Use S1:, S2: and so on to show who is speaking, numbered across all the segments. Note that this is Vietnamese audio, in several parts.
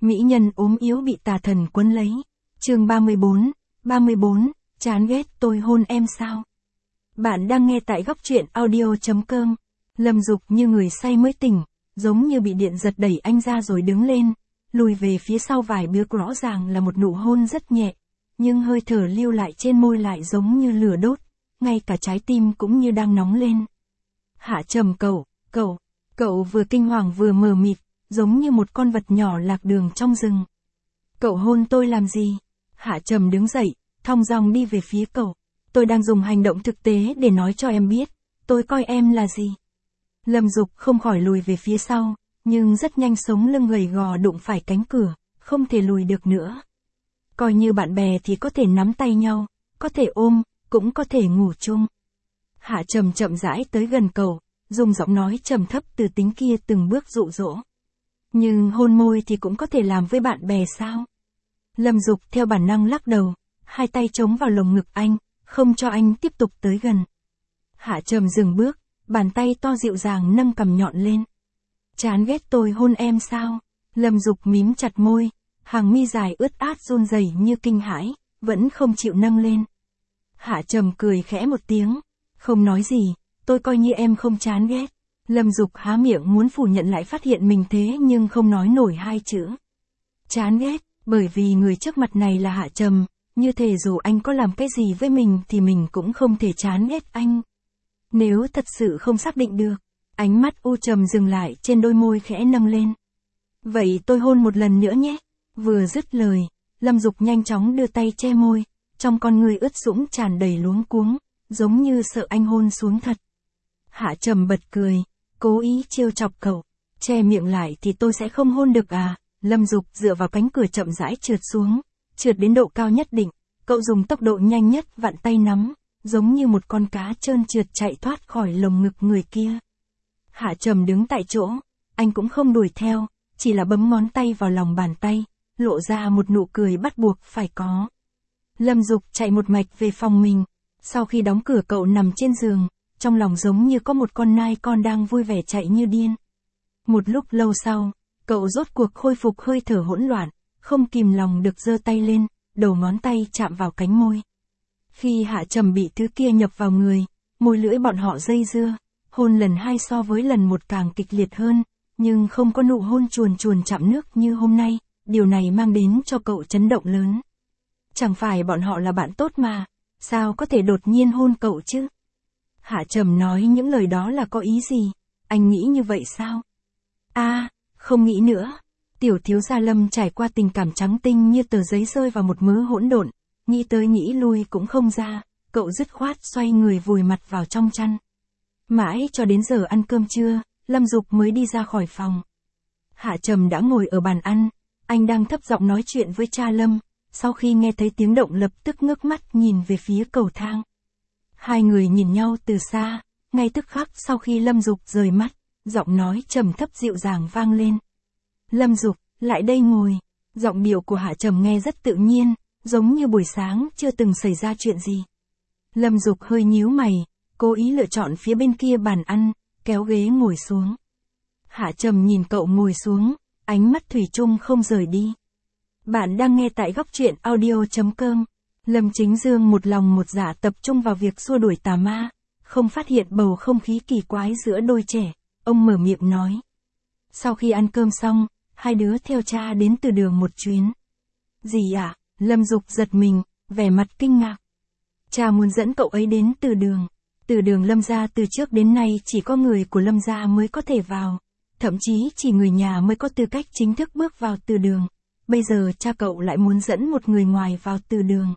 S1: Mỹ nhân ốm yếu bị tà thần quấn lấy. Chương 34, chán ghét tôi hôn em sao? Bạn đang nghe tại góc truyện audio.com. Lâm Dục như người say mới tỉnh, giống như bị điện giật đẩy anh ra rồi đứng lên, lùi về phía sau vài bước, rõ ràng là một nụ hôn rất nhẹ, nhưng hơi thở lưu lại trên môi lại giống như lửa đốt, ngay cả trái tim cũng như đang nóng lên. Hạ Trầm, cậu vừa kinh hoàng vừa mờ mịt, giống như một con vật nhỏ lạc đường trong rừng. Cậu hôn tôi làm gì? Hạ Trầm đứng dậy, thong dong đi về phía cậu. Tôi đang dùng hành động thực tế để nói cho em biết, tôi coi em là gì. Lâm Dục không khỏi lùi về phía sau, nhưng rất nhanh sống lưng gầy gò đụng phải cánh cửa, không thể lùi được nữa. Coi như bạn bè thì có thể nắm tay nhau, có thể ôm, cũng có thể ngủ chung. Hạ Trầm chậm rãi tới gần cậu, dùng giọng nói trầm thấp từ tính kia từng bước dụ dỗ. Nhưng hôn môi thì cũng có thể làm với bạn bè sao? Lâm Dục theo bản năng lắc đầu, hai tay chống vào lồng ngực anh, không cho anh tiếp tục tới gần. Hạ Trầm dừng bước, bàn tay to dịu dàng nâng cằm nhọn lên. Chán ghét tôi hôn em sao? Lâm Dục mím chặt môi, hàng mi dài ướt át run rẩy như kinh hãi, vẫn không chịu nâng lên. Hạ Trầm cười khẽ một tiếng, không nói gì, tôi coi như em không chán ghét. Lâm Dục há miệng muốn phủ nhận lại phát hiện mình thế nhưng không nói nổi hai chữ. Chán ghét, bởi vì người trước mặt này là Hạ Trầm, như thể dù anh có làm cái gì với mình thì mình cũng không thể chán ghét anh. Nếu thật sự không xác định được, ánh mắt u trầm dừng lại trên đôi môi khẽ nâng lên. Vậy tôi hôn một lần nữa nhé. Vừa dứt lời, Lâm Dục nhanh chóng đưa tay che môi, trong con người ướt sũng tràn đầy luống cuống, giống như sợ anh hôn xuống thật. Hạ Trầm bật cười, cố ý trêu chọc cậu. Che miệng lại thì tôi sẽ không hôn được à? Lâm Dục dựa vào cánh cửa chậm rãi trượt xuống, trượt đến độ cao nhất định, cậu dùng tốc độ nhanh nhất vặn tay nắm, giống như một con cá trơn trượt chạy thoát khỏi lồng ngực người kia. Hạ Trầm đứng tại chỗ, anh cũng không đuổi theo, chỉ là bấm ngón tay vào lòng bàn tay, lộ ra một nụ cười bắt buộc phải có. Lâm Dục chạy một mạch về phòng mình, sau khi đóng cửa cậu nằm trên giường, trong lòng giống như có một con nai con đang vui vẻ chạy như điên. Một lúc lâu sau, cậu rốt cuộc khôi phục hơi thở hỗn loạn, không kìm lòng được giơ tay lên, đầu ngón tay chạm vào cánh môi. Khi Hạ Trầm bị thứ kia nhập vào người, môi lưỡi bọn họ dây dưa, hôn lần hai so với lần một càng kịch liệt hơn, nhưng không có nụ hôn chuồn chuồn chạm nước như hôm nay, điều này mang đến cho cậu chấn động lớn. Chẳng phải bọn họ là bạn tốt mà, sao có thể đột nhiên hôn cậu chứ? Hạ Trầm nói những lời đó là có ý gì? Anh nghĩ như vậy sao? Không nghĩ nữa. Tiểu thiếu gia Lâm trải qua tình cảm trắng tinh như tờ giấy rơi vào một mớ hỗn độn, nghĩ tới nghĩ lui cũng không ra, cậu dứt khoát xoay người vùi mặt vào trong chăn. Mãi cho đến giờ ăn cơm trưa, Lâm Dục mới đi ra khỏi phòng. Hạ Trầm đã ngồi ở bàn ăn, anh đang thấp giọng nói chuyện với cha Lâm, sau khi nghe thấy tiếng động lập tức ngước mắt nhìn về phía cầu thang. Hai người nhìn nhau từ xa, ngay tức khắc sau khi Lâm Dục rời mắt, giọng nói trầm thấp dịu dàng vang lên. Lâm Dục, lại đây ngồi. Giọng điệu của Hạ Trầm nghe rất tự nhiên, giống như buổi sáng chưa từng xảy ra chuyện gì. Lâm Dục hơi nhíu mày, cố ý lựa chọn phía bên kia bàn ăn, kéo ghế ngồi xuống. Hạ Trầm nhìn cậu ngồi xuống, ánh mắt thủy chung không rời đi. Bạn đang nghe tại góc truyện audio.com. Lâm Chính Dương một lòng một dạ tập trung vào việc xua đuổi tà ma, không phát hiện bầu không khí kỳ quái giữa đôi trẻ, ông mở miệng nói. Sau khi ăn cơm xong, hai đứa theo cha đến Từ Đường một chuyến. Gì ạ? Lâm Dục giật mình, vẻ mặt kinh ngạc. Cha muốn dẫn cậu ấy đến Từ Đường. Từ Đường Lâm gia từ trước đến nay chỉ có người của Lâm gia mới có thể vào, thậm chí chỉ người nhà mới có tư cách chính thức bước vào Từ Đường. Bây giờ cha cậu lại muốn dẫn một người ngoài vào Từ Đường.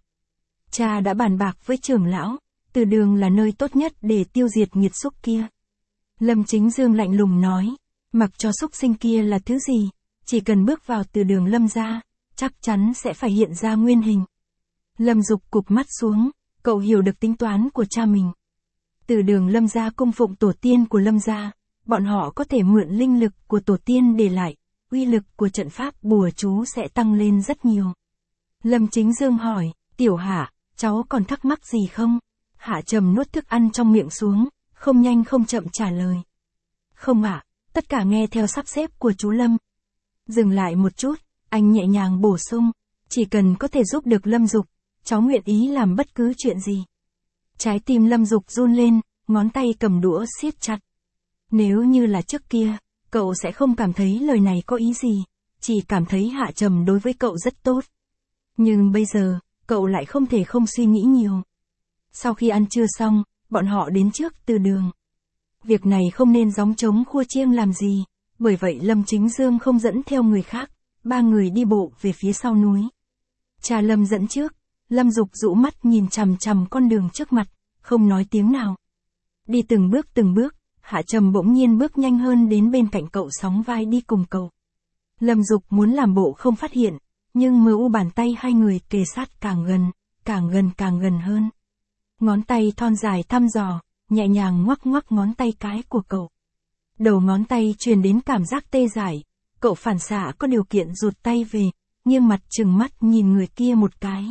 S1: Cha đã bàn bạc với trưởng lão, Từ Đường là nơi tốt nhất để tiêu diệt nghiệt xúc kia. Lâm Chính Dương lạnh lùng nói, mặc cho xúc sinh kia là thứ gì, chỉ cần bước vào Từ Đường Lâm gia, chắc chắn sẽ phải hiện ra nguyên hình. Lâm Dục cụp mắt xuống, cậu hiểu được tính toán của cha mình. Từ Đường Lâm gia cung phụng tổ tiên của Lâm gia, bọn họ có thể mượn linh lực của tổ tiên để lại, uy lực của trận pháp bùa chú sẽ tăng lên rất nhiều. Lâm Chính Dương hỏi, Tiểu Hạ, cháu còn thắc mắc gì không? Hạ Trầm nuốt thức ăn trong miệng xuống, không nhanh không chậm trả lời. Không ạ, tất cả nghe theo sắp xếp của chú Lâm. Dừng lại một chút, anh nhẹ nhàng bổ sung, chỉ cần có thể giúp được Lâm Dục, cháu nguyện ý làm bất cứ chuyện gì. Trái tim Lâm Dục run lên, ngón tay cầm đũa siết chặt. Nếu như là trước kia, cậu sẽ không cảm thấy lời này có ý gì, chỉ cảm thấy Hạ Trầm đối với cậu rất tốt. Nhưng bây giờ, cậu lại không thể không suy nghĩ nhiều. Sau khi ăn trưa xong, bọn họ đến trước từ đường. Việc này không nên gióng trống khua chiêng làm gì, bởi vậy Lâm Chính Dương không dẫn theo người khác, ba người đi bộ về phía sau núi. Cha Lâm dẫn trước, Lâm Dục rũ mắt nhìn chằm chằm con đường trước mặt, không nói tiếng nào. Đi từng bước, Hạ Trầm bỗng nhiên bước nhanh hơn đến bên cạnh cậu sóng vai đi cùng cậu. Lâm Dục muốn làm bộ không phát hiện, nhưng bàn tay hai người kề sát càng gần hơn. Ngón tay thon dài thăm dò, nhẹ nhàng ngoắc ngón tay cái của cậu. Đầu ngón tay truyền đến cảm giác tê dại, cậu phản xạ có điều kiện rụt tay về, nghiêng mặt trừng mắt nhìn người kia một cái.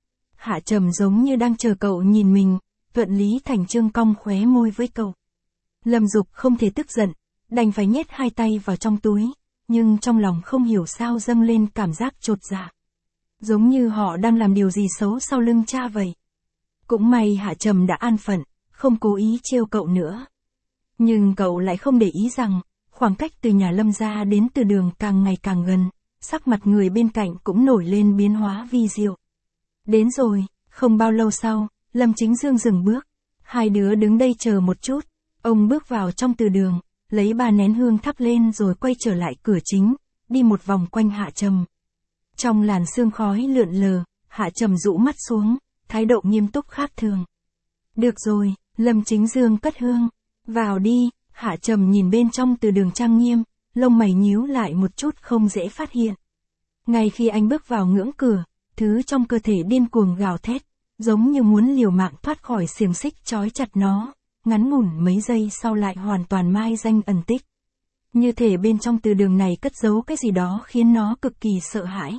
S1: Hạ Trầm giống như đang chờ cậu nhìn mình, thuận lý thành chương cong khóe môi với cậu. Lâm Dục không thể tức giận, đành phải nhét hai tay vào trong túi, nhưng trong lòng không hiểu sao dâng lên cảm giác chột dạ. Giống như họ đang làm điều gì xấu sau lưng cha vậy. Cũng may Hạ Trầm đã an phận, không cố ý trêu cậu nữa. Nhưng cậu lại không để ý rằng, khoảng cách từ nhà Lâm ra đến từ đường càng ngày càng gần, sắc mặt người bên cạnh cũng nổi lên biến hóa vi diệu. Đến rồi, không bao lâu sau, Lâm Chính Dương dừng bước. Hai đứa đứng đây chờ một chút. Ông bước vào trong từ đường, lấy 3 nén hương thắp lên rồi quay trở lại cửa chính, đi một vòng quanh Hạ Trầm. Trong làn sương khói lượn lờ, Hạ Trầm rũ mắt xuống, thái độ nghiêm túc khác thường. Được rồi, Lâm Chính Dương cất hương. Vào đi, Hạ Trầm nhìn bên trong từ đường trang nghiêm, lông mày nhíu lại một chút không dễ phát hiện. Ngay khi anh bước vào ngưỡng cửa, thứ trong cơ thể điên cuồng gào thét, giống như muốn liều mạng thoát khỏi xiềng xích trói chặt nó, ngắn ngủn mấy giây sau lại hoàn toàn mai danh ẩn tích. Như thể bên trong từ đường này cất giấu cái gì đó khiến nó cực kỳ sợ hãi.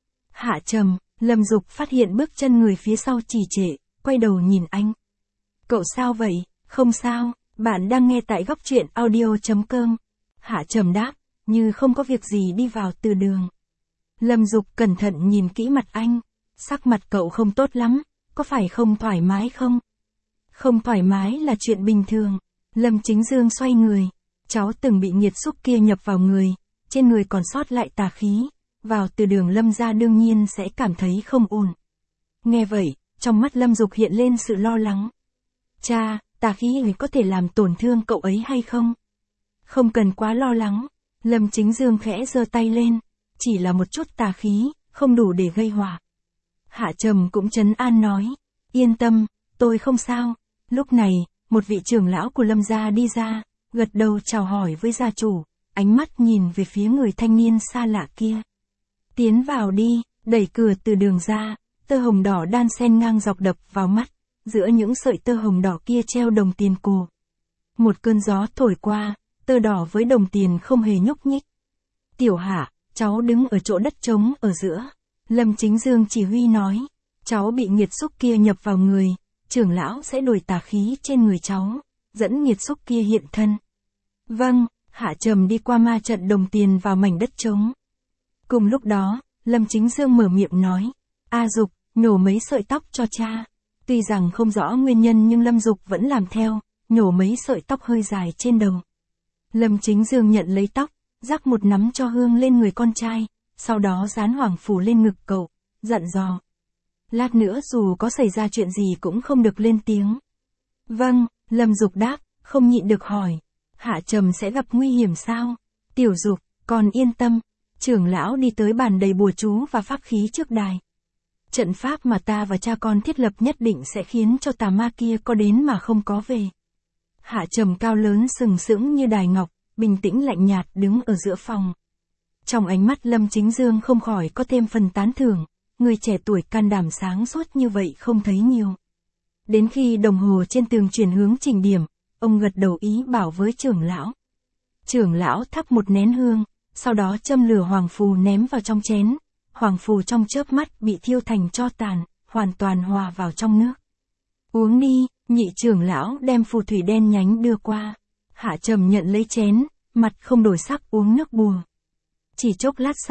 S1: Hạ Trầm, Lâm Dục phát hiện bước chân người phía sau trì trệ, quay đầu nhìn anh. Cậu sao vậy? Không sao, bạn đang nghe tại góc truyện audio.com. Hạ Trầm đáp, như không có việc gì đi vào từ đường. Lâm Dục cẩn thận nhìn kỹ mặt anh, sắc mặt cậu không tốt lắm, có phải không thoải mái không? Không thoải mái là chuyện bình thường. Lâm Chính Dương xoay người, cháu từng bị nghiệt xúc kia nhập vào người, trên người còn sót lại tà khí, vào từ đường Lâm ra đương nhiên sẽ cảm thấy không ổn. Nghe vậy, trong mắt Lâm Dục hiện lên sự lo lắng. Cha, tà khí ấy có thể làm tổn thương cậu ấy hay không? Không cần quá lo lắng. Lâm Chính Dương khẽ giơ tay lên, chỉ là một chút tà khí, không đủ để gây họa. Hạ Trầm cũng trấn an nói, yên tâm, tôi không sao. Lúc này, một vị trưởng lão của Lâm gia đi ra, gật đầu chào hỏi với gia chủ, ánh mắt nhìn về phía người thanh niên xa lạ kia. Tiến vào đi, đẩy cửa từ đường ra, tơ hồng đỏ đan xen ngang dọc đập vào mắt, giữa những sợi tơ hồng đỏ kia treo đồng tiền cổ. Một cơn gió thổi qua, tơ đỏ với đồng tiền không hề nhúc nhích. Tiểu Hạ, cháu đứng ở chỗ đất trống ở giữa. Lâm Chính Dương chỉ huy nói, cháu bị nghiệt xúc kia nhập vào người, trưởng lão sẽ đổi tà khí trên người cháu, dẫn nghiệt xúc kia hiện thân. Vâng, Hạ Trầm đi qua ma trận đồng tiền vào mảnh đất trống. Cùng lúc đó, Lâm Chính Dương mở miệng nói, A Dục, nhổ mấy sợi tóc cho cha. Tuy rằng không rõ nguyên nhân nhưng Lâm Dục vẫn làm theo, nhổ mấy sợi tóc hơi dài trên đầu. Lâm Chính Dương nhận lấy tóc, rắc một nắm cho hương lên người con trai, sau đó dán hoàng phủ lên ngực cậu, dặn dò. Lát nữa dù có xảy ra chuyện gì cũng không được lên tiếng. Vâng, Lâm Dục đáp, không nhịn được hỏi. Hạ Trầm sẽ gặp nguy hiểm sao? Tiểu Dục, con yên tâm. Trưởng lão đi tới bàn đầy bùa chú và pháp khí trước đài. Trận pháp mà ta và cha con thiết lập nhất định sẽ khiến cho tà ma kia có đến mà không có về. Hạ Trầm cao lớn sừng sững như đài ngọc, bình tĩnh lạnh nhạt đứng ở giữa phòng. Trong ánh mắt Lâm Chính Dương không khỏi có thêm phần tán thưởng, người trẻ tuổi can đảm sáng suốt như vậy không thấy nhiều. Đến khi đồng hồ trên tường chuyển hướng chỉnh điểm, ông gật đầu ý bảo với trưởng lão. Trưởng lão thắp một nén hương, sau đó châm lửa hoàng phù ném vào trong chén. Hoàng phù trong chớp mắt bị thiêu thành tro tàn, hoàn toàn hòa vào trong nước. Uống đi, nhị trưởng lão đem phù thủy đen nhánh đưa qua. Hạ Trầm nhận lấy chén, mặt không đổi sắc uống nước bùa. Chỉ chốc lát sau,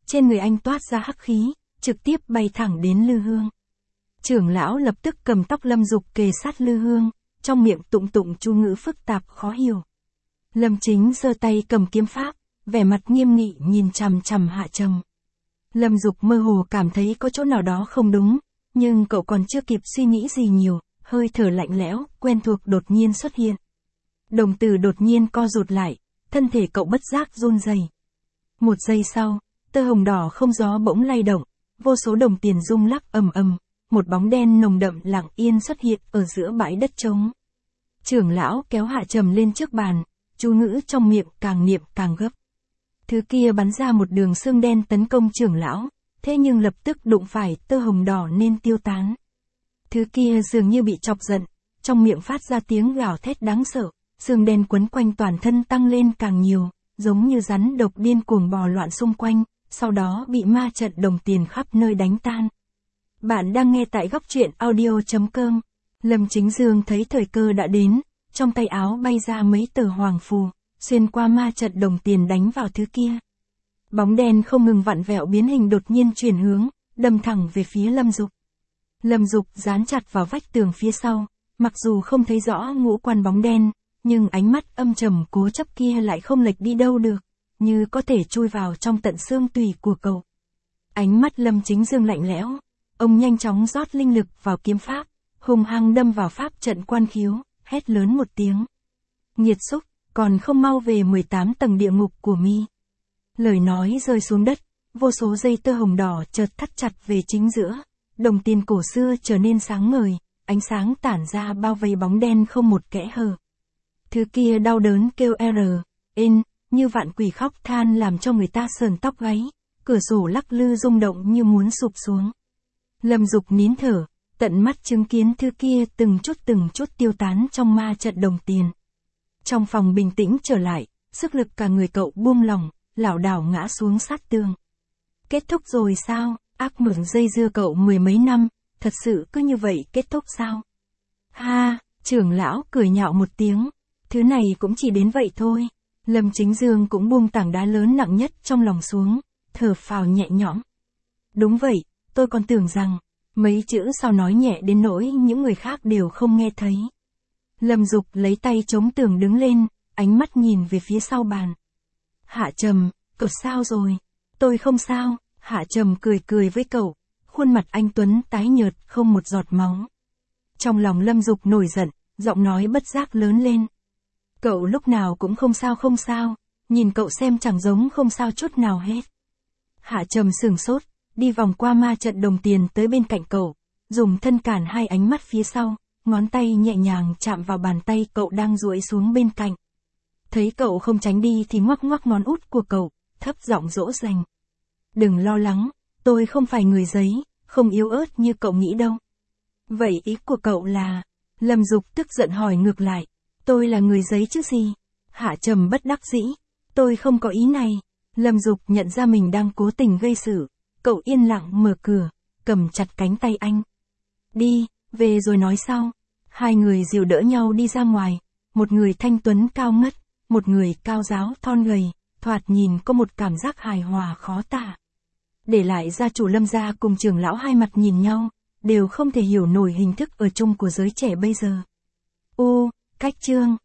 S1: trên người anh toát ra hắc khí, trực tiếp bay thẳng đến Lư Hương. Trưởng lão lập tức cầm tóc Lâm Dục kề sát Lư Hương, trong miệng tụng tụng chú ngữ phức tạp khó hiểu. Lâm Chính giơ tay cầm kiếm pháp, vẻ mặt nghiêm nghị nhìn chằm chằm Hạ Trầm. Lâm Dục mơ hồ cảm thấy có chỗ nào đó không đúng, nhưng cậu còn chưa kịp suy nghĩ gì nhiều, hơi thở lạnh lẽo, quen thuộc đột nhiên xuất hiện. Đồng tử đột nhiên co rụt lại, thân thể cậu bất giác run rẩy. Một giây sau, tơ hồng đỏ không gió bỗng lay động, vô số đồng tiền rung lắc ầm ầm, một bóng đen nồng đậm lặng yên xuất hiện ở giữa bãi đất trống. Trưởng lão kéo Hạ Trầm lên trước bàn, chú ngữ trong miệng càng niệm càng gấp. Thứ kia bắn ra một đường xương đen tấn công trưởng lão, thế nhưng lập tức đụng phải tơ hồng đỏ nên tiêu tán. Thứ kia dường như bị chọc giận, trong miệng phát ra tiếng gào thét đáng sợ, xương đen quấn quanh toàn thân tăng lên càng nhiều, giống như rắn độc điên cuồng bò loạn xung quanh, sau đó bị ma trận đồng tiền khắp nơi đánh tan. Bạn đang nghe tại góc truyện audio.com. Lâm Chính Dương thấy thời cơ đã đến, trong tay áo bay ra mấy tờ hoàng phù, xuyên qua ma trận đồng tiền đánh vào thứ kia. Bóng đen không ngừng vặn vẹo biến hình đột nhiên chuyển hướng, đâm thẳng về phía Lâm Dục. Lâm Dục dán chặt vào vách tường phía sau, mặc dù không thấy rõ ngũ quan bóng đen, nhưng ánh mắt âm trầm cố chấp kia lại không lệch đi đâu được, như có thể chui vào trong tận xương tủy của cậu. Ánh mắt Lâm Chính Dương lạnh lẽo, ông nhanh chóng rót linh lực vào kiếm pháp, hùng hăng đâm vào pháp trận quan khiếu, hét lớn một tiếng. Nghiệt xúc, còn không mau về 18 tầng địa ngục của mi. Lời nói rơi xuống đất, vô số dây tơ hồng đỏ chợt thắt chặt về chính giữa, đồng tiền cổ xưa trở nên sáng ngời, ánh sáng tản ra bao vây bóng đen không một kẽ hở. Thứ kia đau đớn kêu như vạn quỷ khóc than làm cho người ta sờn tóc gáy, cửa sổ lắc lư rung động như muốn sụp xuống. Lâm Dục nín thở, tận mắt chứng kiến thứ kia từng chút tiêu tán trong ma trận đồng tiền. Trong phòng bình tĩnh trở lại, sức lực cả người cậu buông lỏng, lảo đảo ngã xuống sát tường. Kết thúc rồi sao? Ác mộng dây dưa cậu mười mấy năm, thật sự cứ như vậy kết thúc sao? Ha, trưởng lão cười nhạo một tiếng, thứ này cũng chỉ đến vậy thôi. Lâm Chính Dương cũng buông tảng đá lớn nặng nhất trong lòng xuống, thở phào nhẹ nhõm. Đúng vậy, tôi còn tưởng rằng, mấy chữ sau nói nhẹ đến nỗi những người khác đều không nghe thấy. Lâm Dục lấy tay chống tường đứng lên, ánh mắt nhìn về phía sau bàn. Hạ Trầm, cậu sao rồi? Tôi không sao. Hạ Trầm cười với cậu, khuôn mặt anh tuấn tái nhợt không một giọt máu. Trong lòng Lâm Dục nổi giận, giọng nói bất giác lớn lên. Cậu lúc nào cũng không sao, nhìn cậu xem chẳng giống không sao chút nào hết. Hạ Trầm sửng sốt, đi vòng qua ma trận đồng tiền tới bên cạnh cậu, dùng thân cản hai ánh mắt phía sau, ngón tay nhẹ nhàng chạm vào bàn tay cậu đang duỗi xuống bên cạnh. Thấy cậu không tránh đi thì ngoắc ngoắc ngón út của cậu, thấp giọng dỗ dành. Đừng lo lắng, tôi không phải người giấy, không yếu ớt như cậu nghĩ đâu. Vậy ý của cậu là... Lâm Dục tức giận hỏi ngược lại. Tôi là người giấy chứ gì? Hạ Trầm bất đắc dĩ. Tôi không có ý này. Lâm Dục nhận ra mình đang cố tình gây sự. Cậu yên lặng mở cửa, cầm chặt cánh tay anh. Đi, về rồi nói sau. Hai người dìu đỡ nhau đi ra ngoài. Một người thanh tuấn cao ngất, một người cao ráo thon gầy, thoạt nhìn có một cảm giác hài hòa khó tả. Để lại gia chủ Lâm gia cùng trưởng lão hai mặt nhìn nhau, đều không thể hiểu nổi hình thức ở chung của giới trẻ bây giờ. Cách chương